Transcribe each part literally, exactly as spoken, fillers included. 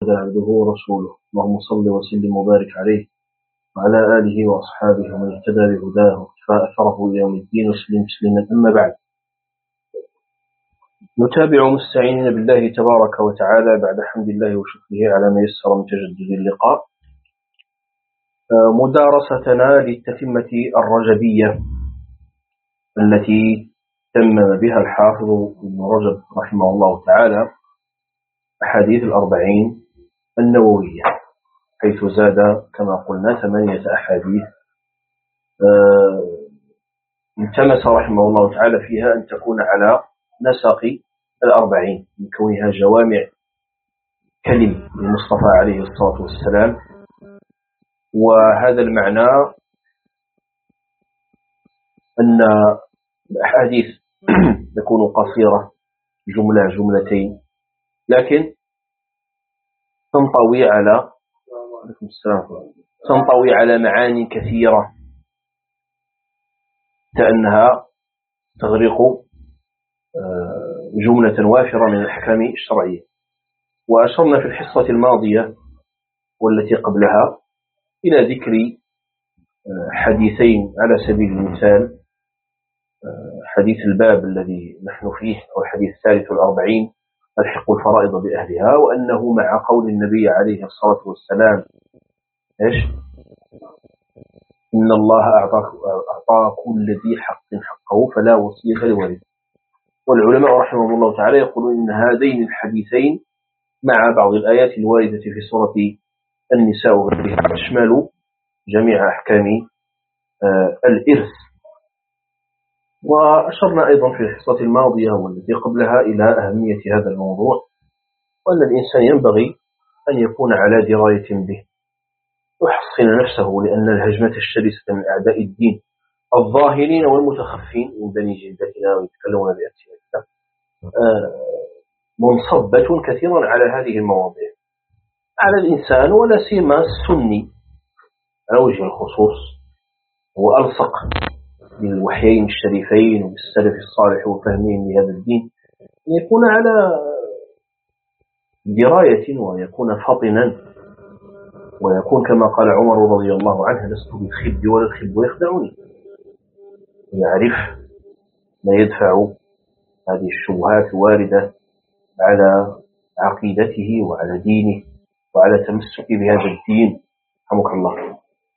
عبده ورسوله، اللهم صل وسلم وبارك عليه وعلى آله وأصحابه ومن اهتدى بهداه واقتفى أثره إلى يوم الدين وسلم تسليما. أما بعد، نتابع مستعينين بالله تبارك وتعالى بعد حمد الله وشكره على ما يسر من تجدد اللقاء مدارستنا للتتمة الرجبية التي تمم بها الحافظ ابن رجب رحمه الله تعالى أحاديث الأربعين النووية، حيث زاد كما قلنا ثمانية أحاديث التمس رحمه الله تعالى فيها أن تكون على نسق الأربعين من كونها جوامع كلم للمصطفى عليه الصلاة والسلام. وهذا المعنى أن الأحاديث تكون قصيرة جملة جملتين، لكن تنطوي على تنطوي على معاني كثيرة كأنها تغرق جملة وافرة من الأحكام الشرعية. وأشرنا في الحصة الماضية والتي قبلها إلى ذكر حديثين على سبيل المثال: حديث الباب الذي نحن فيه أو الحديث الثالث والأربعين الحق الفرائض بأهلها، وأنه مع قول النبي عليه الصلاة والسلام إيش؟ إن الله أعطى كل ذي حق حقه فلا وصية لورث. والعلماء رحمهم الله تعالى يقولون إن هذين الحديثين مع بعض الآيات الواردة في سورة النساء وغيرها تشمل جميع أحكام الإرث. وأشرنا أيضا في الحصة الماضية والتي قبلها إلى أهمية هذا الموضوع، وأن الإنسان ينبغي أن يكون على دراية به ويحصن نفسه، لأن الهجمة الشرسة من أعداء الدين الظاهرين والمتخفين من بني جلدتنا ويتكلمون بألسنتنا منصبة كثيرا على هذه المواضيع، على الإنسان ولا سيما السني على وجه الخصوص، هو ألصق بالوحيين الشريفين وبالسلف الصالح وفهمهم لهذا الدين، أن يكون على دراية ويكون فطنا ويكون كما قال عمر رضي الله عنه: لست بالخب ولا الخب يخدعني. يعرف ما يدفع هذه الشبهات الواردة على عقيدته وعلى دينه وعلى تمسك بهذا الدين رحمك الله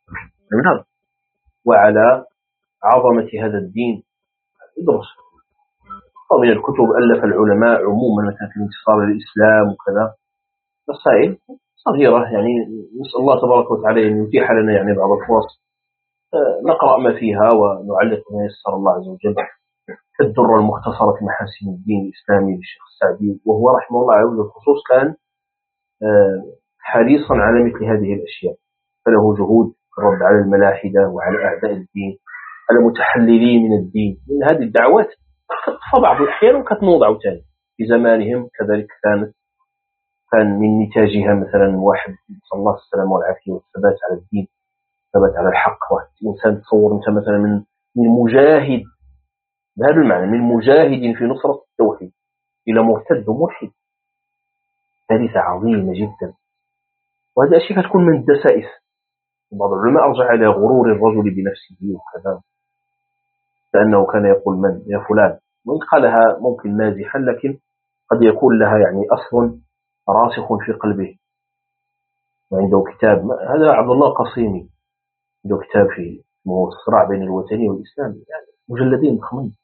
وعلى عظمة هذا الدين. يدرس ومن الكتب ألف العلماء عموما مثلا في انتصار الإسلام وكذا، رسائل صغيرة يعني نسأل الله تبارك وتعالى أن يتيح لنا يعني بعض الفرص نقرأ ما فيها ونعلق ما يسر الله عز وجل. الدرة المختصرة في محاسن الدين الإسلامي للشيخ السعدي، وهو رحمه الله على وجه الخصوص كان حريصا على مثل هذه الأشياء، فله جهود في الرد على الملاحدة وعلى أعداء الدين، على متحللين من الدين. من هذه الدعوات في بعض الأحيان وكتنوضع تاني في زمانهم كذلك كانت كان من نتاجها مثلا واحد صلى الله السلام والعافية والثبات على الدين، ثبات على الحق. واحد إنسان تصور أنت مثلا من من مجاهد بهذا المعنى، من مجاهد في نصرة التوحيد إلى مرتد وملحد، كارثة عظيمة جدا. وهذه أشياء تكون من الدسائس. بعض العلماء أرجع إلى غرور الرجل بنفسه وكذا، لأنه كان يقول من يا فلان، وإن قالها ممكن مازحا لكن قد يكون لها يعني أصل راسخ في قلبه. وعنده كتاب، هذا عبد الله قصيمي، عنده كتاب في الصراع بين الوثني والإسلام، يعني مجلدين ضخمين،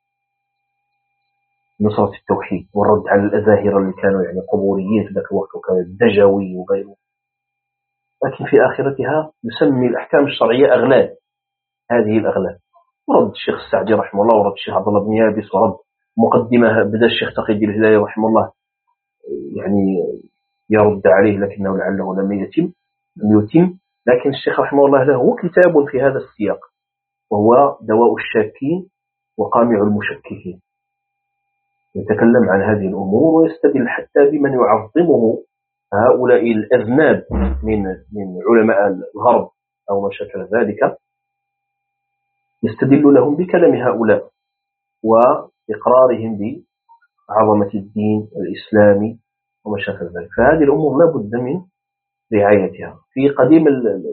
نصرة التوحيد والرد على الأزاهرة اللي كانوا يعني قبوريين في ذاك الوقت، وكان الدجوي وغيره. لكن في آخرتها يسمي الأحكام الشرعية أغلال، هذه الأغلال. ورد الشيخ السعدي رحمه الله، ورد الشيخ عبد الله بن يابس، ورد مقدمة بدأ الشيخ تقي الدين الهلالي رحمه الله يعني يرد عليه، لكنه لعله لم يتم لم يتم لكن الشيخ رحمه الله له كتاب في هذا السياق، وهو دواء الشاكين وقامع المشككين، يتكلم عن هذه الأمور ويستدل حتى بمن يعظمه هؤلاء الأذناب من من علماء الغرب أو ما شكل ذلك، يستدل لهم بكلام هؤلاء وإقرارهم بعظمة الدين الإسلامي وما شابه ذلك. فهذه الأمور لا بد من رعايتها. في قديم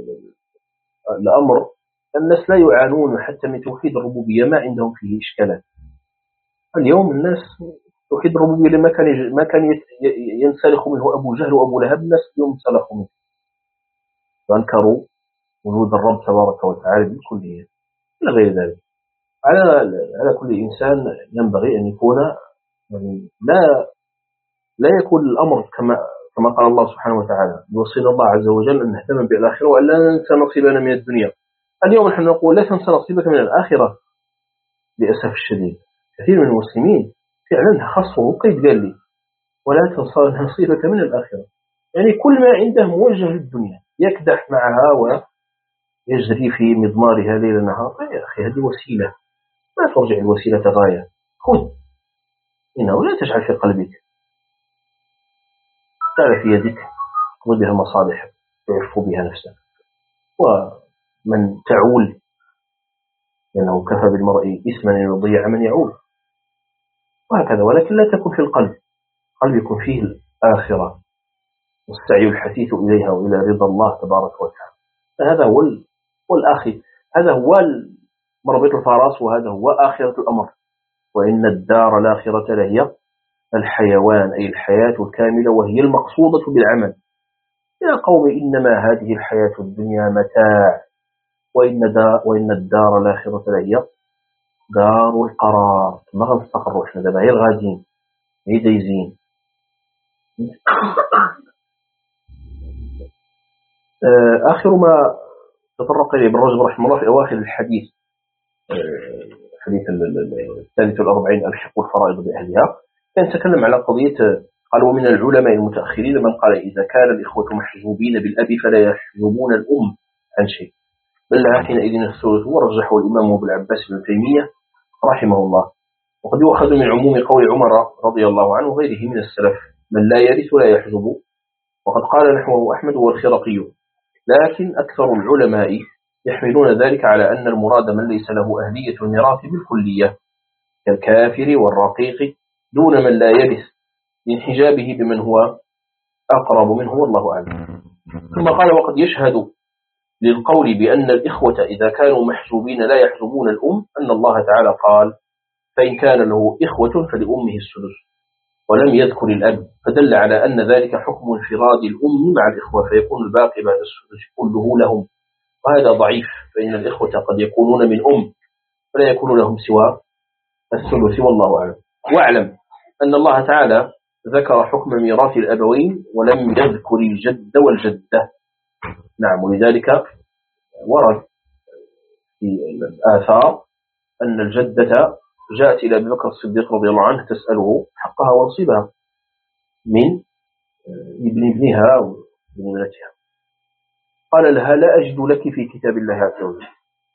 الأمر الناس لا يعانون حتى من توحيد الربوبية، ما عندهم فيه إشكالات. اليوم الناس توحيد الربوبية لما كان ما كان ينسلخ منه أبو جهل وأبو لهب، الناس اليوم انسلخوا منه وأنكروا وجود الرب تبارك وتعالى بالكلية إلى غير ذلك. على على كل إنسان ينبغي أن يكون يعني لا لا يكون الأمر كما كما قال الله سبحانه وتعالى: يوصينا الله عز وجل أن نهتم بالآخرة وأن لا ننسى نصيبنا من الدنيا. اليوم نحن نقول لا تنسى نصيبك من الآخرة. للأسف الشديد كثير من المسلمين فعلا خصه قيد قال لي: ولا تنسى نصيبك من الآخرة. يعني كل ما عنده موجه للدنيا، يكدح معها ويجري في مضمارها ليل نهار. يا أخي هذه وسيلة، ما ترجع الوسيلة غاية. خذ إنه لا تجعل في قلبك، تعال في يدك خذ بها مصالح تعف بها نفسك، ومن تعول لأنه كفى بالمرء إثما أن يضيع من يعول، وهكذا. ولكن لا تكن في القلب، قلب يكون فيه الآخرة والسعي الحثيث إليها وإلى رضا الله تبارك وتعالى. هذا هو والآخر، هذا هو مربط الفرس، وهذا هو آخرة الأمر. وإن الدار الآخرة لهي الحيوان، أي الحياة الكاملة، وهي المقصودة بالعمل. يا قوم إنما هذه الحياة الدنيا متاع وإن, دا وإن الدار الآخرة لهي دار القرار. ما غنستقروا حنا دابا، هي الغاديين، هي دايزين. آخر ما تطرق إليه ابن رجب رحمه الله في أواخر الحديث، حديث الثالث والأربعين: الحق الفرائض بأهلها، كان تكلم على قضية، قال: ومن العلماء المتأخرين من قال إذا كان الإخوة محجوبين بالأب فلا يحجبون الأم عن شيء، بل لها حينئذ الثلث، ورجحه الإمام أبو العباس بن تيمية رحمه الله. وقد يؤخذ من عموم قول عمر رضي الله عنه وغيره من السلف: من لا يرث لا يحجب. وقد قال نحوه أحمد والخرقي. لكن أكثر العلماء يحملون ذلك على أن المراد من ليس له أهلية الميراث بالكلية كالكافر والرقيق، دون من لا يرث لانحجابه بمن هو أقرب منه، والله أعلم. ثم قال: وقد يشهد للقول بأن الإخوة إذا كانوا محجوبين لا يحجبون الأم أن الله تعالى قال: فإن كان له إخوة فلأمه السدس، ولم يذكر الأب، فدل على أن ذلك حكم انفراد الأم مع الإخوة، فيكون الباقي بعد السدس كله لهم. وهذا ضعيف، فإن الإخوة قد يكونون من أم ولا يكون لهم سوى الثلث، والله أعلم. واعلم أن الله تعالى ذكر حكم ميراث الأبوين ولم يذكر الجد والجدة. نعم، ولذلك ورد في الآثار أن الجدة جاءت إلى أبي بكر الصديق رضي الله عنه تسأله حقها ونصيبها من ابن ابنها وابن ابنتها، قال لها: لا أجد لك في كتاب الله عز وجل،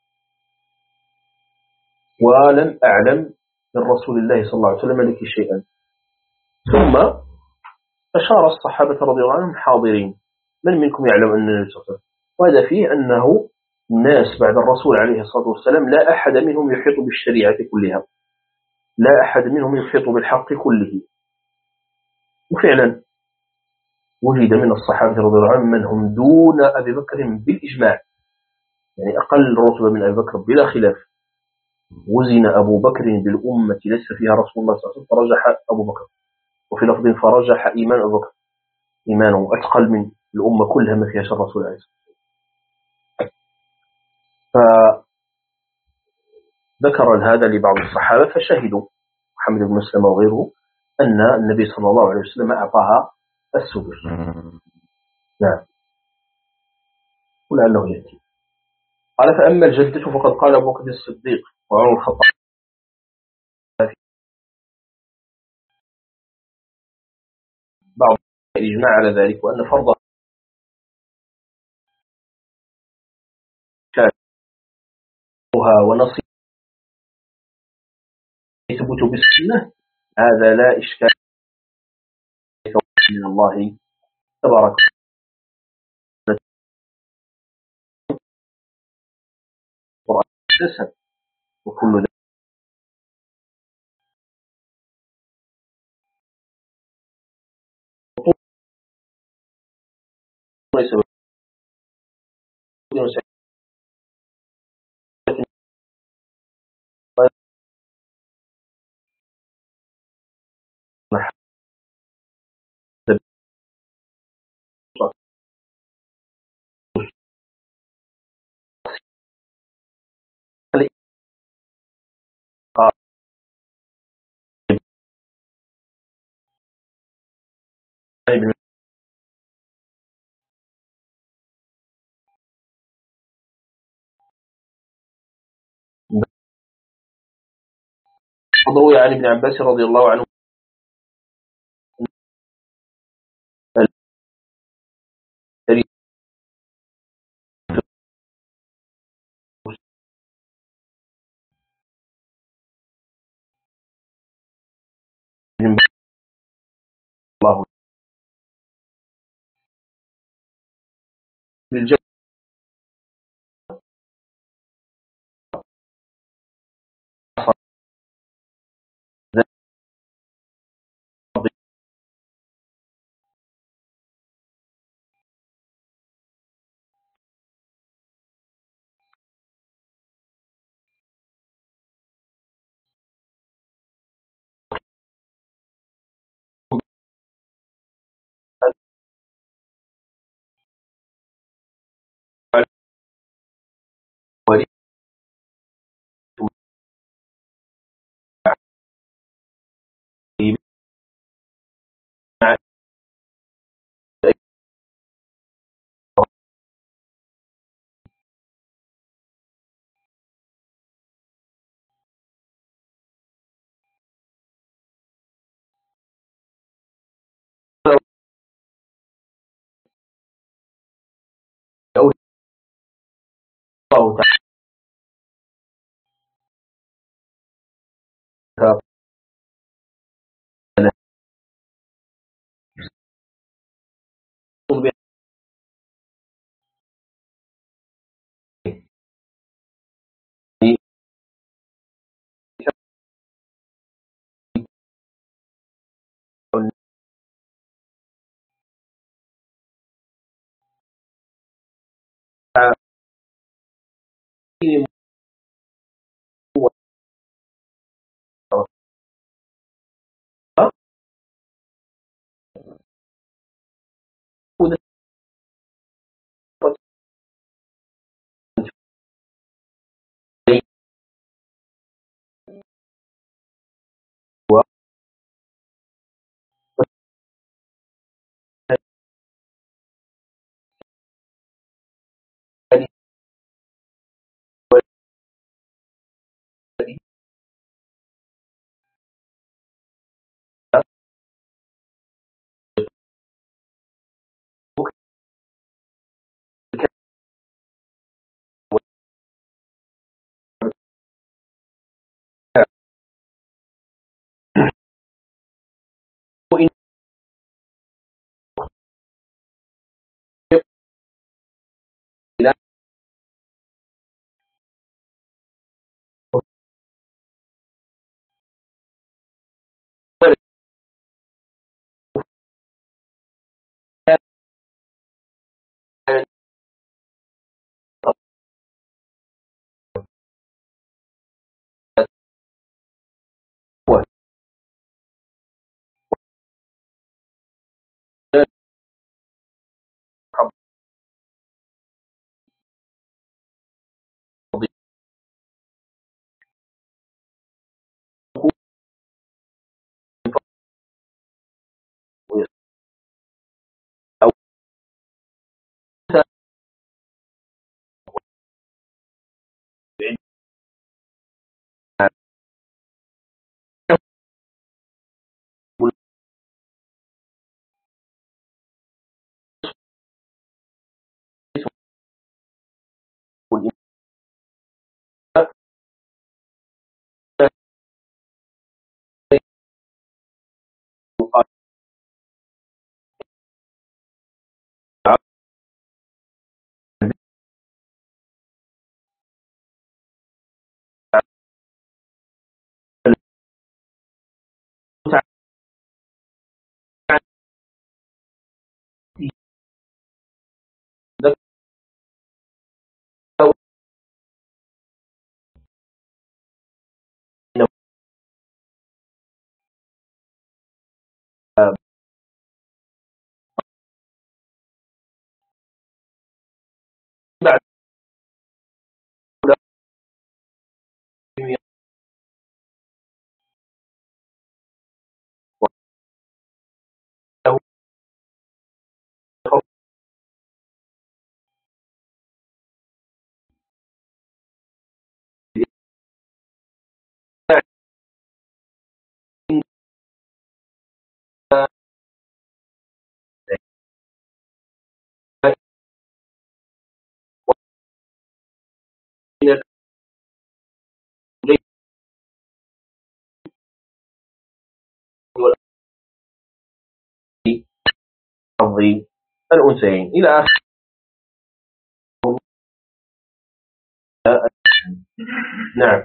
ولم أعلم من رسول الله صلى الله عليه وسلم لك شيئا. ثم أشار الصحابة رضي الله عنهم حاضرين: من منكم يعلم أن النبي صلى الله عليه وسلم؟ وهذا فيه أنه الناس بعد الرسول عليه الصلاة والسلام لا أحد منهم يحيط بالشريعة كلها، لا أحد منهم يحيط بالحق كله. وفعلا وجد من الصحابة رضي الله عنهم من هم دون أبي بكر بالإجماع، يعني أقل رتبة من أبي بكر بلا خلاف. وزن أبو بكر بالأمة ليس فيها رسول الله صلى الله عليه وسلم فرجح أبو بكر، وفي لفظ فرجح إيمان أبو بكر، إيمانه أثقل من الأمة كلها ما فيها شر رسول الله. فذكر هذا لبعض الصحابة فشهدوا، محمد بن مسلم وغيره، أن النبي صلى الله عليه وسلم أعطاها السدس. نعم، ولعله يأتي. قال: فأما الجدة فقد قال أبو بكر الصديق وعمر الخطاب بعض الإجماع على ذلك، وأن فرضها ونصيبها يثبت بالسنة، هذا لا إشكال من الله تبارك وتعالى، وكل ليس بيهودي وروي عن ابن عباس رضي الله عنه الله بالجنة الله تعالى حظ الأنثيين إلى آخر. نعم.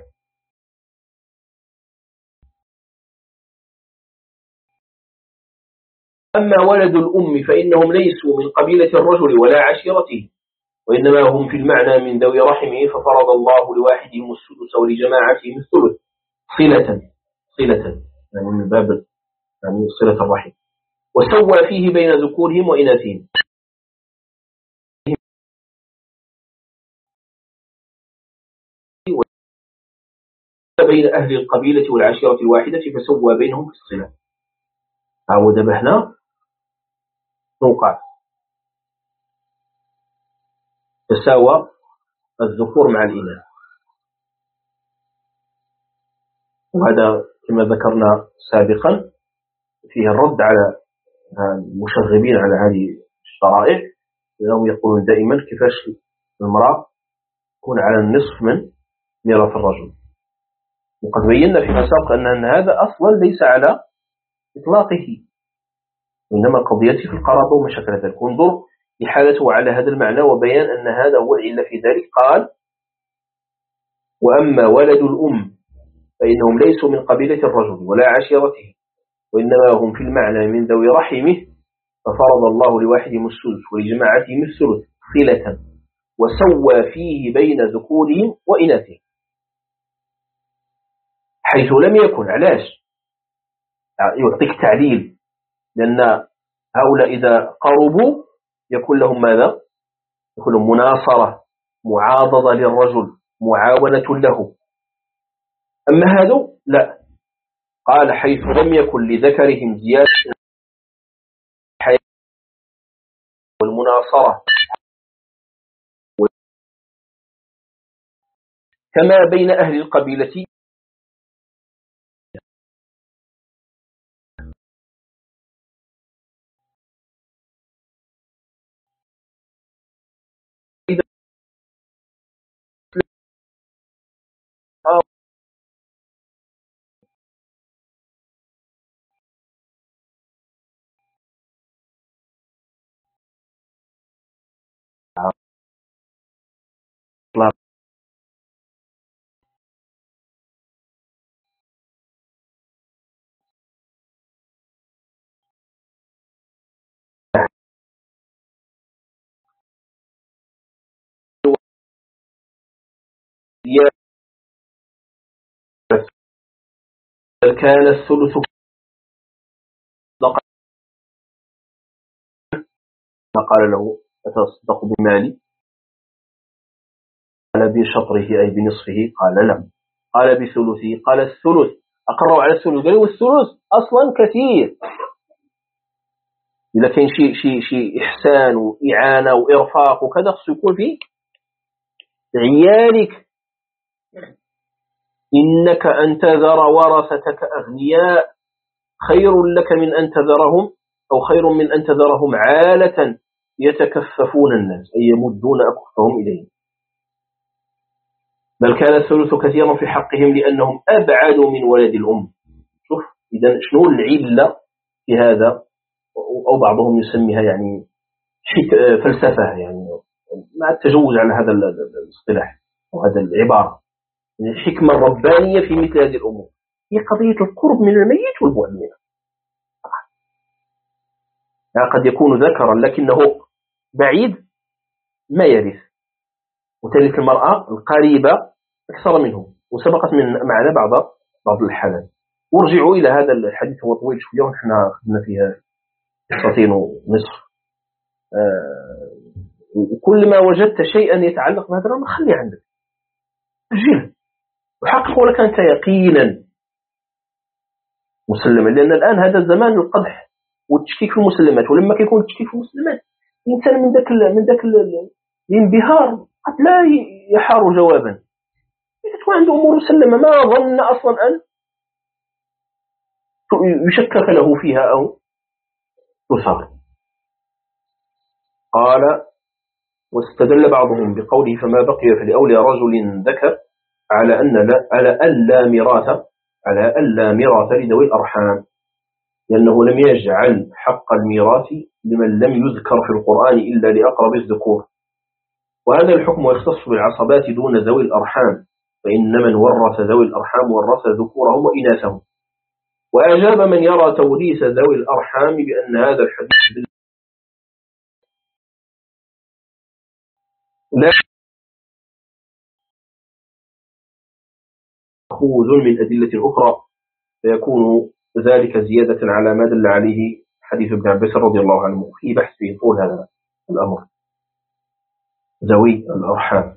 أما ولد الأم فإنهم ليسوا من قبيلة الرجل ولا عشيرته، وإنما هم في المعنى من ذوي رحمه، ففرض الله لواحدهم السدس ولجماعتهم الثلث صلة صلة يعني من باب يعني صلة الرحم، وسوى فيه بين ذكورهم وإناثهم بين أهل القبيلة والعشيرة الواحدة، فسوى بينهم في الصلة. هو دبهنا نوقع تساوى الذكور مع الإناث، وهذا كما ذكرنا سابقا فيه الرد على المشغبين على هذه الشرائع، لأنهم يقولون دائما كيفاش المرأة تكون على النصف من ميراث الرجل، وقد بينا فيما سبق أن هذا أصلا ليس على إطلاقه، إنما قضيته في القرابة ومشاكل ذلك. انظر إحالته على هذا المعنى وبيان أن هذا هو العلة في ذلك. قال: وأما ولد الأم فإنهم ليسوا من قبيلة الرجل ولا عشيرته، وإنما هم في المعنى من ذوي رحمه، ففرض الله لواحدهم السدس ولجماعتهم الثلث صلة، وسوى فيه بين ذكورهم وإناثهم، حيث لم يكن. علاش؟ يعطيك تعليل، لأن هؤلاء إذا قربوا يكون لهم ماذا؟ يكون لهم مناصرة، معاضدة للرجل، معاونة له. أما هذا لا، قال: حيث لم يكن لذكرهم زيادة الحياة والمناصرة، كما بين أهل القبيلة إذا كان الثلث قال له: أتصدق بمالي؟ قال: بشطره أي بنصفه؟ قال: لا. قال: بثلثه؟ قال: الثلث. أقروا على الثلث، قالوا: والثلث أصلا كثير، إذا كان شيء شيء شيء إحسان وإعانة وإرفاق وكذا خصو يكون في عيالك. إنك أن تذر ورثتك أغنياء خير لك من أن تذرهم أو خير من أن تذرهم عالة يتكففون الناس، أي يمدون أكفهم إليهم. بل كان الثلث كثيرا في حقهم لأنهم أبعدوا من ولد الأم. شوف إذا شنو العلة في هذا؟ أو بعضهم يسميها يعني فلسفة، يعني مع التجوز عن هذا الاصطلاح وهذا العبارة. الحكمة الربانية في مثل هذه الأمور هي قضية القرب من الميت والبعد منه. يعني قد يكون ذكرا لكنه بعيد ما يرث، وتلك المرأة القريبة أكثر منه، وسبقت من معنا بعض بعض الحالات. ورجعوا إلى هذا الحديث، هو طويل شوية ونحن خدنا فيها قصتين ونصف. آه وكل ما وجدت شيئا يتعلق بهذا الأمر خليه عندك، سجله وحقق لك أنت يقينا مسلما، لأن الآن هذا زمان القدح والتشكيك في المسلمات، ولما كيكون التشكيك في المسلمات الإنسان من ذاك من ذاك الانبهار قد لا يحار جوابا. إذا تكون عنده أمور مسلمة ما ظن أصلا أن يشكك له فيها أو يثار. قال: واستدل بعضهم بقوله: فما بقي فلأولى رجل ذكر، على أن لا على ألا ميراث على ألا ميراث لذوي الأرحام، لأنه لم يجعل حق الميراث لمن لم يذكر في القرآن إلا لأقرب الذكور. وهذا الحكم يختص بالعصبات دون ذوي الأرحام، فإن من ورث ذوي الأرحام ورث ذكورهم وإناثهم. وأجاب من يرى توريث ذوي الأرحام بأن هذا الحديث لا مأخوذ من أدلة أخرى، فيكون ذلك زيادة على ما دل عليه حديث ابن عباس رضي الله عنه في بحث في طول هذا الأمر. ذوي الأرحام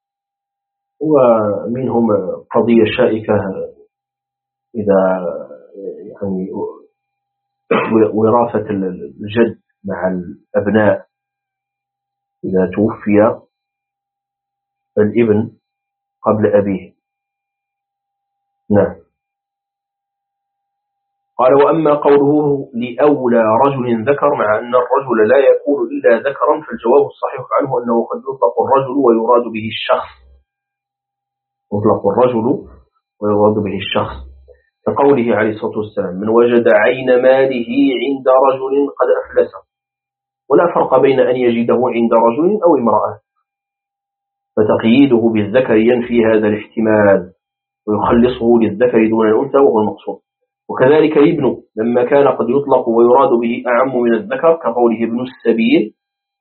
ومنهم قضية شائكة إذا يعني وراثة الجد مع الأبناء إذا توفي الابن قبل أبيه. نعم. قال وأما قوله لأولى رجل ذكر مع أن الرجل لا يكون إلا ذكرا، فالجواب الصحيح عنه أنه قد يطلق الرجل ويراد به الشخص، يطلق الرجل ويراد به الشخص، كقوله عليه الصلاة والسلام من وجد عين ماله عند رجل قد أفلسه، ولا فرق بين أن يجده عند رجل أو امرأة، فتقييده بالذكر ينفي هذا الاحتمال ويخلصه للذكر دون الأنثى وهو المقصود. وكذلك الابن لما كان قد يطلق ويراد به أعم من الذكر كقوله ابن السبيل،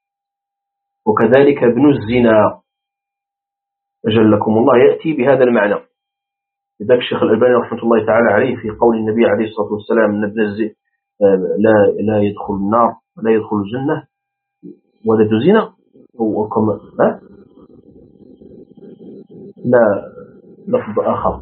وكذلك ابن الزنا أجلكم الله يأتي بهذا المعنى. لذلك الشيخ الألباني رحمة الله تعالى عليه في قول النبي عليه الصلاة والسلام أن ابن الزنا لا لا يدخل النار ولا يدخل الجنة ولد زنا، وكما لا لا لفظ آخر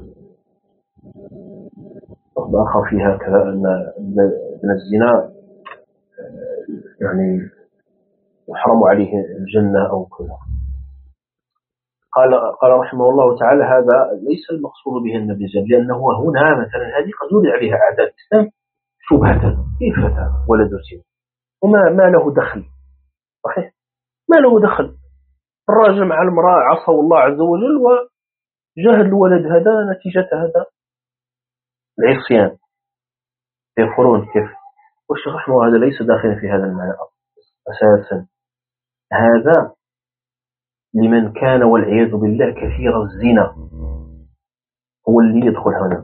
لفظ آخر فيها كذا أن ابن الزنا يعني يحرم عليه الجنة أو كذا. قال قال رحمه الله تعالى هذا ليس المقصود به النبي زاد، لأنه هنا مثلا هذه قد يدعى عليها أعداء الإسلام شبهة، كيف هذا ولد زنا وما ما له دخل؟ صحيح ما له دخل، الراجل مع المرأة عصوا الله عز وجل وجهل الولد هذا نتيجة هذا العصيان. يقولون كيف والشيخ رحمه هذا ليس داخلا في هذا المعنى أساسا، هذا لمن كان والعياذ بالله كثير الزنا هو اللي يدخل هنا.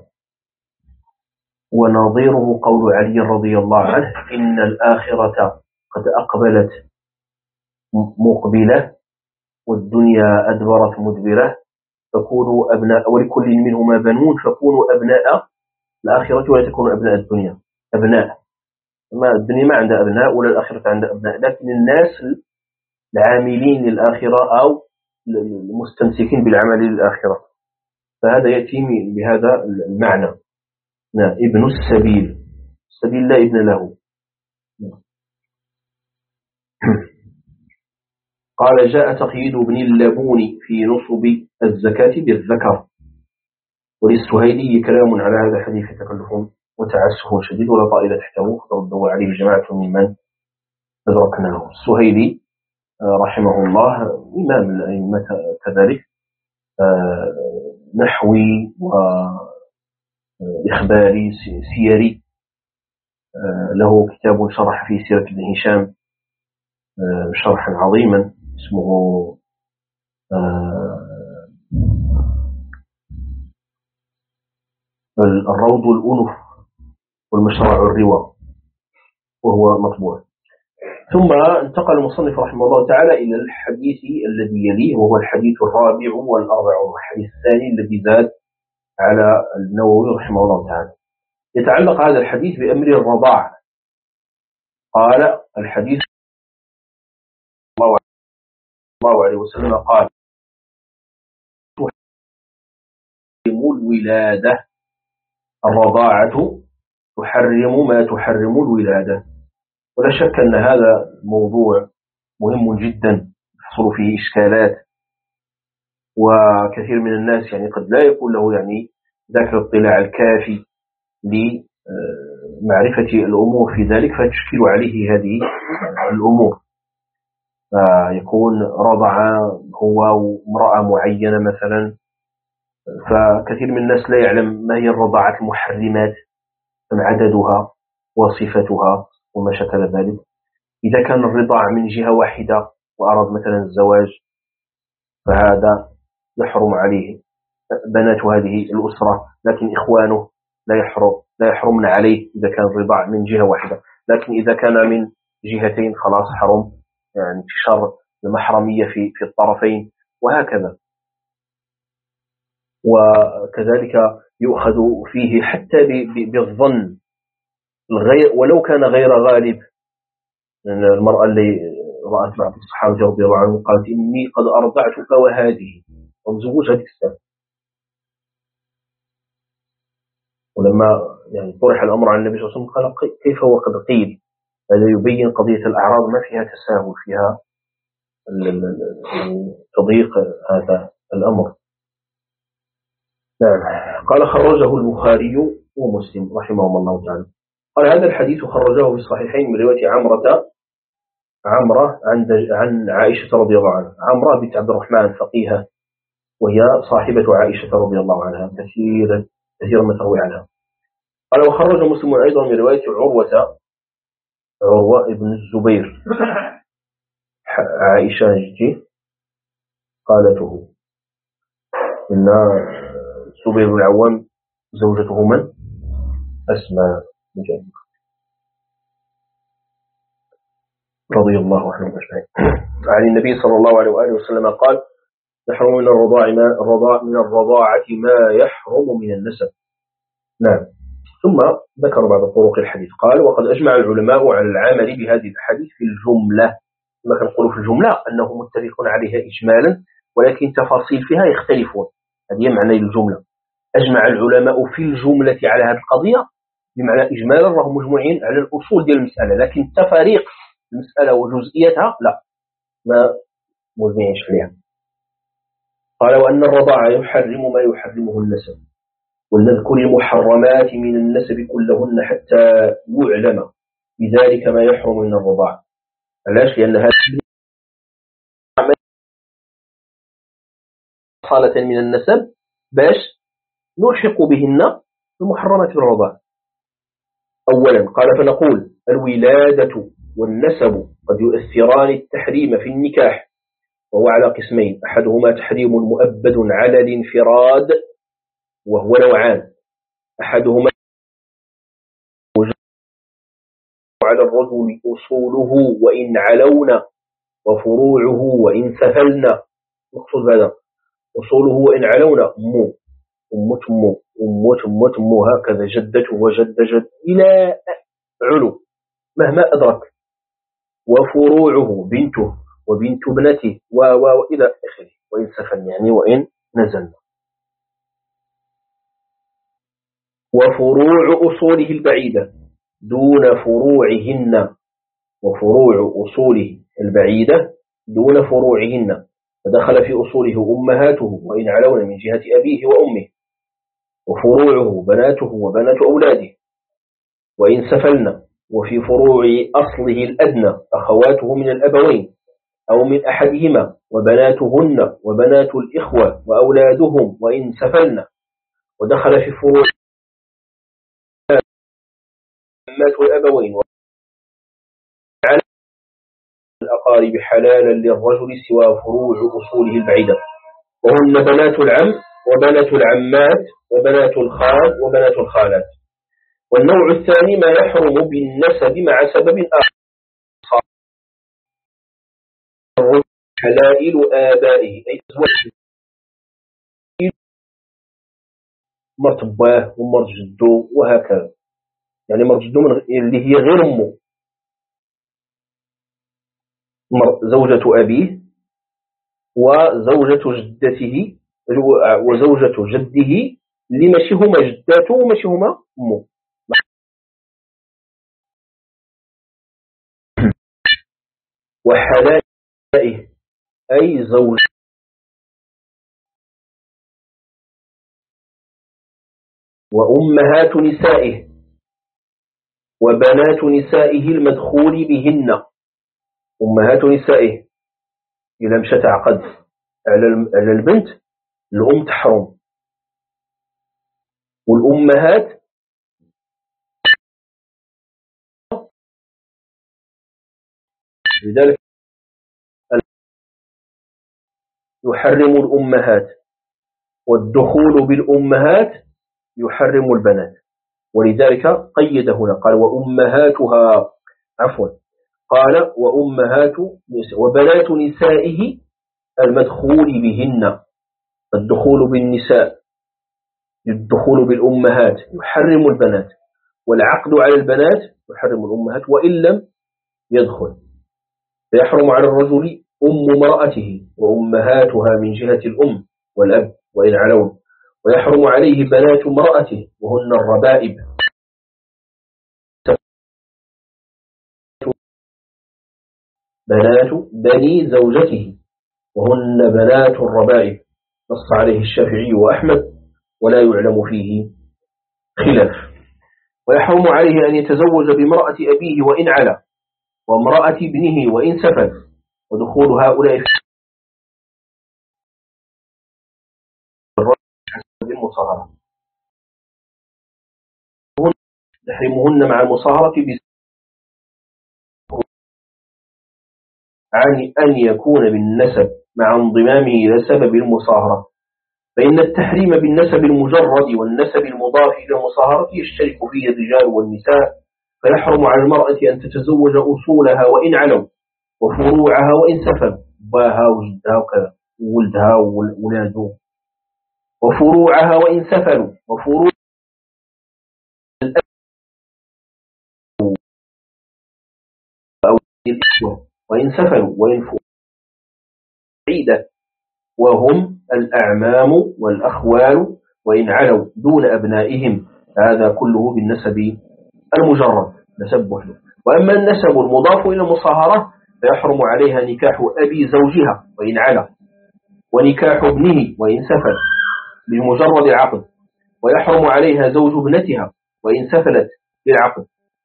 ونظيره قول علي رضي الله عنه إن الآخرة قد أقبلت مقبلة والدنيا أدبرت مدبرة، فكونوا أبناء ولكل منهما بنون فكونوا أبناء الآخرة ولا تكونوا أبناء الدنيا. أبناء ما الدنيا ما عندها أبناء ولا الآخرة عندها أبناء، لكن الناس العاملين للآخرة أو المستمسكين بالعمل للآخرة، فهذا يأتي بهذا المعنى. ابن السبيل، السبيل لا ابن له. قال جاء تقييد ابن اللبون في نصب الزكاة بالذكر، وللسهيلي كلام على هذا الحديث تكلف وتعسف شديد ولا طائل تحته فردوا عليه جماعة ممن أدركناه. السهيلي رحمه الله إمام الأئمة كذلك نحوي وإخباري سيري، له كتاب شرح في سيرة ابن هشام شرحا عظيما اسمه الروض الأنف والمشرع الروى وهو مطبوع. ثم انتقل المصنف رحمه الله تعالى إلى الحديث الذي يليه وهو الحديث الرابع والأربعون، الحديث الثاني الذي زاد على النووي رحمه الله تعالى. يتعلق هذا الحديث بأمر الرضاع. قال الحديث الله عليه وسلم قال تحرم الولادة، الرضاعة تحرم ما تحرم الولادة. ولا شك أن هذا موضوع مهم جدا يحصل فيه إشكالات، وكثير من الناس يعني قد لا يكون له يعني ذاك الاطلاع الكافي لمعرفة الأمور في ذلك، فتشكل عليه هذه الأمور، فيكون رضع هو وامرأة معينة مثلا، فكثير من الناس لا يعلم ما هي الرضاعات المحرمات، كم عددها وصفتها وما شكل ذلك. إذا كان الرضاع من جهة واحدة وأراد مثلا الزواج فهذا يحرم عليه بنات هذه الأسرة، لكن إخوانه لا يحرم لا يحرمن عليه إذا كان الرضاع من جهة واحدة. لكن إذا كان من جهتين خلاص حرم، يعني انتشار المحرمية في في الطرفين وهكذا. وكذلك يؤخذ فيه حتى بالظن الغير ولو كان غير غالب. المرأة اللي رأت بعض الصحابة رضي الله عنهم قالت إني قد أرضعتك وهذه، ومزوجها هذيك السنة. ولما يعني طرح الأمر على النبي صلى الله عليه وسلم قال كيف وقد قيل. هذا يبين قضية الأعراض ما فيها تساهل، فيها يعني تضييق هذا الأمر. نعم. قال خرجه البخاري ومسلم رحمهم الله تعالى. قال هذا الحديث خرجه في الصحيحين من رواية عمرة عمرة عن عن عائشة رضي الله عنها. عمرة بنت عبد الرحمن فقيهة، وهي صاحبة عائشة رضي الله عنها، كثيرا كثيرا ما تروي عنها. قال وخرج مسلم أيضا من رواية عروة عروة ابن الزبير عائشة جدي قالته إن الزبير بن العوام زوجته من؟ أسماء بنت رضي الله عنهم أجمعين. عن النبي صلى الله عليه وآله وسلم قال يحرم من الرضاع ما الرضاع من الرضاعة ما يحرم من النسب. نعم. ثم ذكر بعض طرق الحديث. قال وقد أجمع العلماء على العمل بهذه الحديث في الجملة. ما كنقولوا في الجملة أنه متفقون عليها إجمالا، ولكن تفاصيل فيها يختلفون. هذه معنى الجملة. أجمع العلماء في الجملة على هذه القضية، بمعنى إجمالا راهم مجموعين على الأصول ديال المسألة، لكن تفاريق المسألة وجزئيتها لا، ما مجمعينش عليها. قال وأن الرضاعة يحرم ما يحرمه النسب، ولنذكر المحرمات من النسب كلهن حتى يعلم بذلك ما يحرم من الرضاعة. علاش؟ لأن هذه صالة من النسب باش نلحق بهن المحرمات من الرضاعة. أولا قال فنقول الولادة والنسب قد يؤثران التحريم في النكاح، وهو على قسمين: أحدهما تحريم مؤبد على الانفراد وهو نوعان: أحدهما على الرجل أصوله وإن علون وفروعه وإن سفلن. مقصود هذا أصوله وإن علون مو أم تمو أم تمو تمو هكذا، جدته وجد جد إلى علو مهما أدرك، وفروعه بنته وبنت ابنته وإلى آخره، وإن سفلن يعني وإن نزلن. وفروع أصوله البعيدة دون فروعهن، وفروع أصوله البعيدة دون فروعهن، فدخل في أصوله أمهاته وإن علون من جهة أبيه وأمه، وفروعه بناته وبنات أولاده وإن سفلن، وفي فروع أصله الأدنى أخواته من الأبوين أو من أحدهما وبناتهن وبنات الإخوة وأولادهم وإن سفلن، ودخل في فروع أمات الأبوين وعلى الأقارب حلالا للرجل سوى فروع أصوله البعيدة، وهن بنات العم وبنات العمات وبنات الخال وبنات الخالات. والنوع الثاني ما يحرم بالنسب مع سبب آخر: حلائل آبائه أي أزواج مرت باه ومرت جدو وهكذا، يعني مرت جدو اللي هي غير أمه، زوجة أبيه وزوجة جدته وزوجة جده اللي ماشي هما جداته وماشي هما أمه. وحلائله أي زوج وأمهات نسائه وبنات نسائه المدخول بهن. أمهات نسائه إذا مشى تعقد على البنت الأم تحرم، والأمهات لذلك يحرم الأمهات، والدخول بالأمهات يحرم البنات، ولذلك قيد هنا قال وأمهاتها، عفوا قال وأمهات وبنات نسائه المدخول بهن. الدخول بالنساء الدخول بالأمهات يحرم البنات، والعقد على البنات يحرم الأمهات وإن لم يدخل. فيحرم على الرجل أم امرأته وأمهاتها من جهة الأم والأب وإن علون، ويحرم عليه بنات امرأته وهن الربائب، بنات بني زوجته وهن بنات الربائب، نص عليه الشافعي وأحمد ولا يعلم فيه خلاف. ويحرم عليه أن يتزوج بامرأة أبيه وإن علا، وامرأة ابنه وإن سفل، ودخول هؤلاء في المصاهرة تحرمهن مع المصاهرة عن أن يكون بالنسب مع انضمامه إلى سبب المصاهرة، فإن التحريم بالنسب المجرد والنسب المضاف إلى المصاهرة يشترك فيه الرجال والنساء، فيحرم على المرأة أن تتزوج أصولها وإن علوا وفروعها وإن سفلوا، باها وجدها وكذا وولدها وولاده، وفروعها وإن سفلوا، وفروع وإن سفلوا وإن بعيدة، وهم الأعمام والأخوال وإن علوا دون أبنائهم، هذا كله بالنسب المجرد نسبه له. وأما النسب المضاف إلى المصاهرة فيحرم عليها نكاح أبي زوجها وإن علا، ونكاح ابنه وإن سفل بمجرد العقد، ويحرم عليها زوج ابنتها وإن سفلت بالعقد،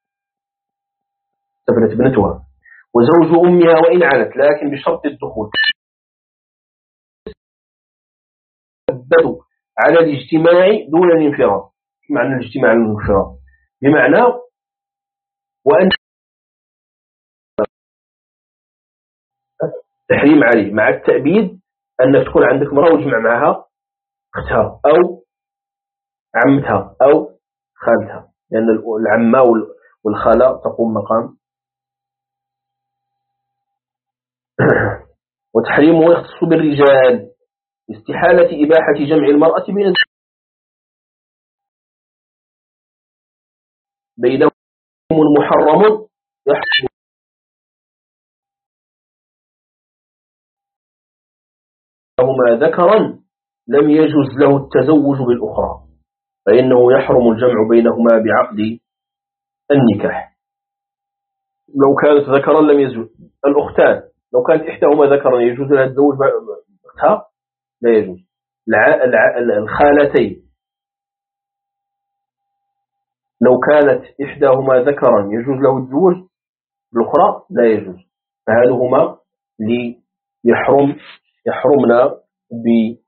سفلت ابنتها، وزوج أمها وإن علت لكن بشرط الدخول، على الاجتماع دون الانفراد. معنى الاجتماع والانفراد بمعنى وأن تحريم عليه مع التأبيد أنك تكون عندك امرأة وتجمع معها أختها أو عمتها أو خالتها، لأن العمة والخالة تقوم مقام. وتحريمه يختص بالرجال، استحالة إباحة جمع المرأة بين بينهم محرم يحرم لهما ذكرا لم يجوز له التزوج بالأخرى، فإنه يحرم الجمع بينهما بعقد النكاح. لو كانت ذكرا لم يجوز. الأختان لو كانت إحداهما ذكرا يجوز لها التزوج بأختها؟ لا يجوز. الخالتين لو كانت إحداهما ذكرا يجوز له التزوج بالأخرى؟ لا يجوز. فهذهما ليحرم يحرمنا ب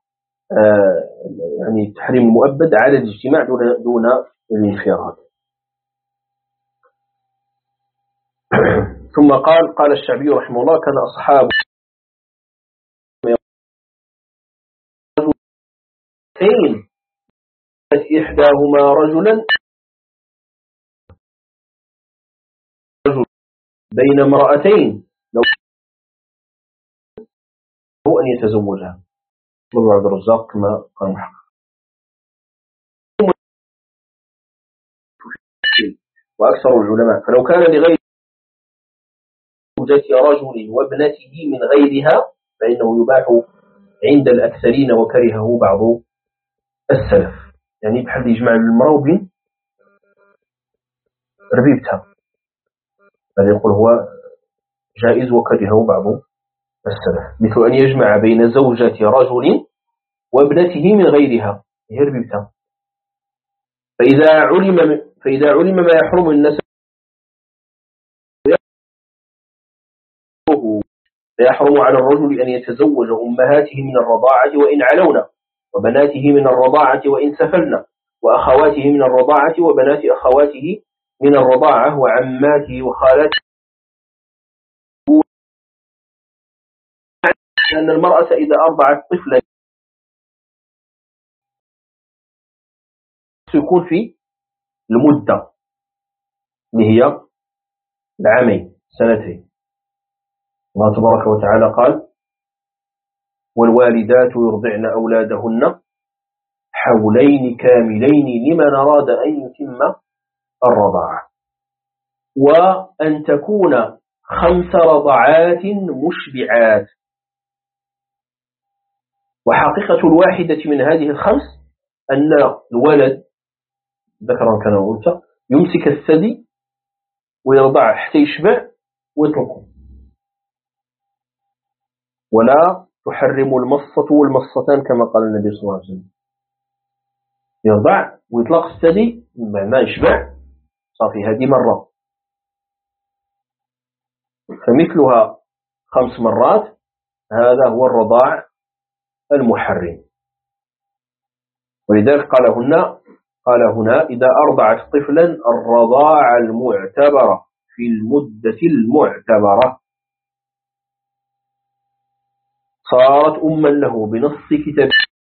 يعني التحريم المؤبد على الاجتماع دون دون الانفراد. ثم قال قال الشعبي رحمه الله كان أصحاب رجلين إحداهما رجلا رجل بين امرأتين لو هو أن يتزوجها ابن عبد الرزاق كما قال محمد. وأكثر العلماء فلو كان لغير زوجة رجل وابنته من غيرها فإنه يباح عند الأكثرين وكرهه بعض السلف، يعني بحال يجمع المرأة وبين ربيبتها، هذا يقول هو جائز وكرهه بعض السلف، مثل أن يجمع بين زوجة رجل وابنته من غيرها هي ربيبتها. فإذا علم فإذا علم ما يحرم النسب فيحرم على الرجل أن يتزوج أمهاته من الرضاعة وإن علونا، وبناته من الرضاعة وإن سفلنا، وأخواته من الرضاعة وبنات أخواته من الرضاعة، وعماته وخالاته لأن المرأة إذا أرضعت طفلا يكون في المدة اللي هي العامين سنتين. الله تبارك وتعالى قال: والوالدات يرضعن أولادهن حولين كاملين لمن أراد أن يتم الرضاعة، وأن تكون خمس رضعات مشبعات. وحقيقة الواحدة من هذه الخمس أن الولد ذكرا كان أو أنثى يمسك الثدي ويرضع حتى يشبع ويتركه، ولا تحرم المصة والمصتان كما قال النبي صلى الله عليه وسلم. يرضع ويطلق الثدي بمعنى يشبع صافي، هذه مرة، فمثلها خمس مرات، هذا هو الرضاع المحرم. ولذلك قال هنا قال هنا إذا أرضعت طفلا الرضاعة المعتبرة في المدة المعتبرة صارت أما له بنص كتابه،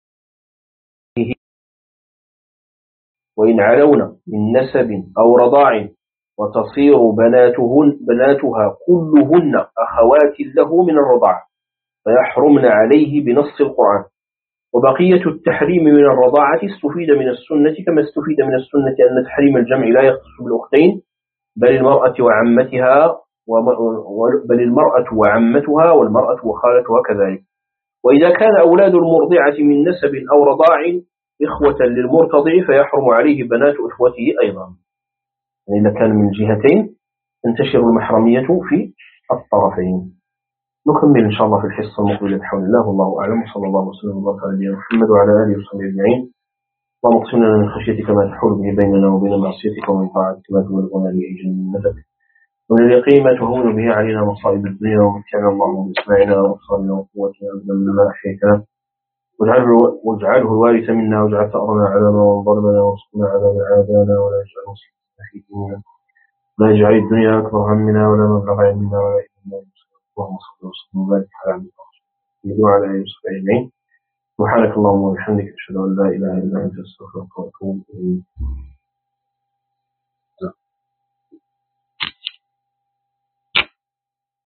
وإن علونا من نسب أو رضاع وتصير بناتهن بناتها كلهن أخوات له من الرضاع فيحرمن عليه بنص القرآن. وبقية التحريم من الرضاعة استفيد من السنة كما استفيد من السنة أن تحريم الجمع لا يختص بالأختين بل المرأة وعمتها بل المرأة وعمتها والمرأة وخالتها كذلك. وإذا كان أولاد المرضعة من نسب أو رضاع إخوة للمرتضع فيحرم عليه بنات إخوته أيضا. يعني إذا كان من جهتين تنتشر المحرمية في الطرفين. نكمل إن شاء الله في الحصة المقبلة بحول الله، والله أعلم، وصلى الله وسلم وبارك على نبينا محمد وعلى آله وصحبه أجمعين. اللهم اقسم لنا من خشيتك ما تحول به بيننا وبين معصيتك، ومن طاعتك ما تبلغنا به جنتك، ومن اليقين ما تهون به علينا مصائب الدنيا، ومتعنا اللهم بأسماعنا وأبصارنا وقوتنا أبدا مما أحييتنا، واجعله واجعله الوارث منا، واجعل ثأرنا على من ظلمنا، وارزقنا عذاب عادانا، ولا يجعل مصيبتنا في ديننا، لا يجعل الدنيا أكبر همنا ولا مبلغ علمنا ولا إلى النار. اللهم صل وسلم وبارك على عبدك ورسولك وعلى آله وصحبه أجمعين. سبحانك اللهم وبحمدك أشهد أن لا إله إلا أنت أستغفرك وأتوب إليك.